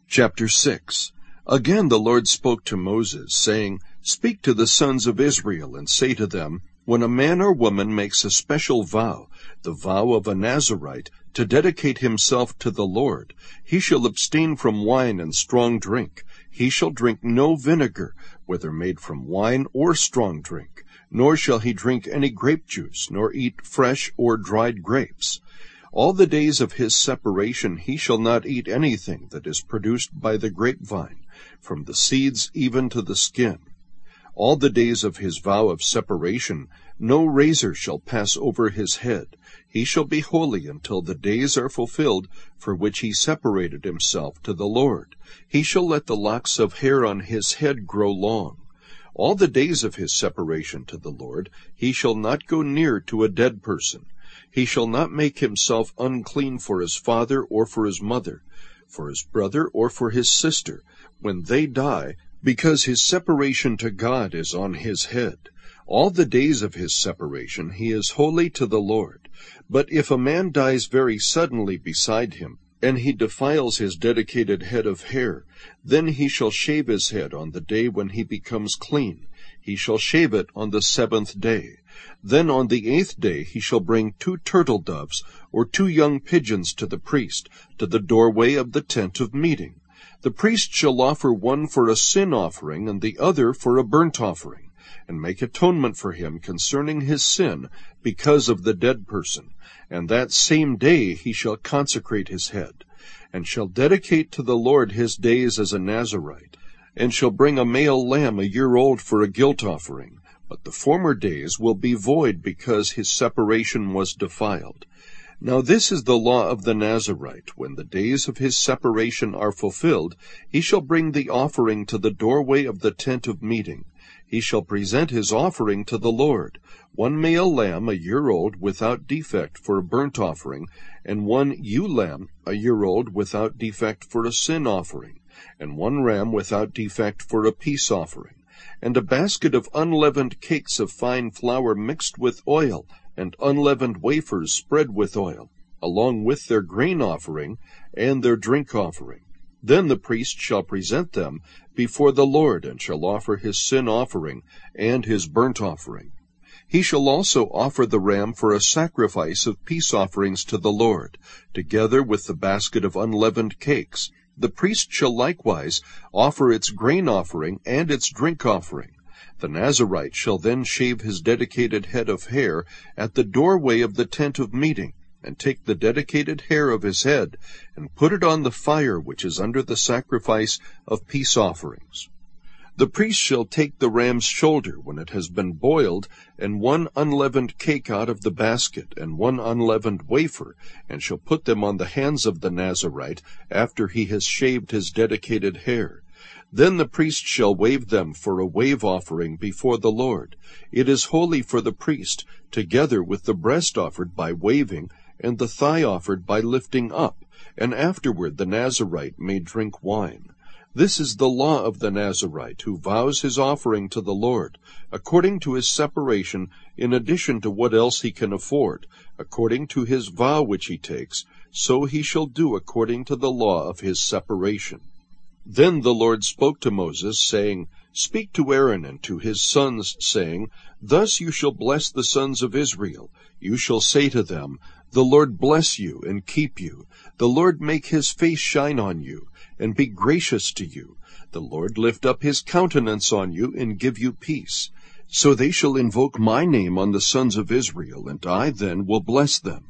Chapter 6. Again the Lord spoke to Moses, saying, Speak to the sons of Israel, and say to them, When a man or woman makes a special vow, the vow of a Nazirite, to dedicate himself to the Lord, he shall abstain from wine and strong drink. He shall drink no vinegar, whether made from wine or strong drink, nor shall he drink any grape juice, nor eat fresh or dried grapes. All the days of his separation he shall not eat anything that is produced by the grapevine, from the seeds even to the skin. All the days of his vow of separation no razor shall pass over his head. He shall be holy until the days are fulfilled for which he separated himself to the Lord. He shall let the locks of hair on his head grow long. All the days of his separation to the Lord he shall not go near to a dead person. He shall not make himself unclean for his father or for his mother, for his brother or for his sister, when they die, because his separation to God is on his head. All the days of his separation he is holy to the Lord. But if a man dies very suddenly beside him, and he defiles his dedicated head of hair, then he shall shave his head on the day when he becomes clean. He shall shave it on the 7th day. Then on the 8th day he shall bring 2 turtle doves or 2 young pigeons to the priest, to the doorway of the tent of meeting. The priest shall offer one for a sin offering and the other for a burnt offering, and make atonement for him concerning his sin because of the dead person. And that same day he shall consecrate his head, and shall dedicate to the Lord his days as a Nazirite, and shall bring a male lamb a year old for a guilt offering. But the former days will be void because his separation was defiled. Now this is the law of the Nazirite. When the days of his separation are fulfilled, he shall bring the offering to the doorway of the tent of meeting. He shall present his offering to the Lord, 1 male lamb a year old without defect for a burnt offering, and 1 ewe lamb a year old without defect for a sin offering, and 1 ram without defect for a peace offering, and a basket of unleavened cakes of fine flour mixed with oil, and unleavened wafers spread with oil, along with their grain offering and their drink offering. Then the priest shall present them before the Lord, and shall offer his sin offering and his burnt offering. He shall also offer the ram for a sacrifice of peace offerings to the Lord, together with the basket of unleavened cakes. The priest shall likewise offer its grain offering and its drink offering. The Nazirite shall then shave his dedicated head of hair at the doorway of the tent of meeting, and take the dedicated hair of his head, and put it on the fire which is under the sacrifice of peace offerings. The priest shall take the ram's shoulder when it has been boiled, and 1 unleavened cake out of the basket, and 1 unleavened wafer, and shall put them on the hands of the Nazirite after he has shaved his dedicated hair. Then the priest shall wave them for a wave offering before the Lord. It is holy for the priest, together with the breast offered by waving, and the thigh offered by lifting up, and afterward the Nazirite may drink wine. This is the law of the Nazirite, who vows his offering to the Lord, according to his separation, in addition to what else he can afford, according to his vow which he takes, so he shall do according to the law of his separation. Then the Lord spoke to Moses, saying, Speak to Aaron and to his sons, saying, Thus you shall bless the sons of Israel. You shall say to them, The Lord bless you and keep you. The Lord make his face shine on you, and be gracious to you. The Lord lift up his countenance on you, and give you peace. So they shall invoke my name on the sons of Israel, and I then will bless them.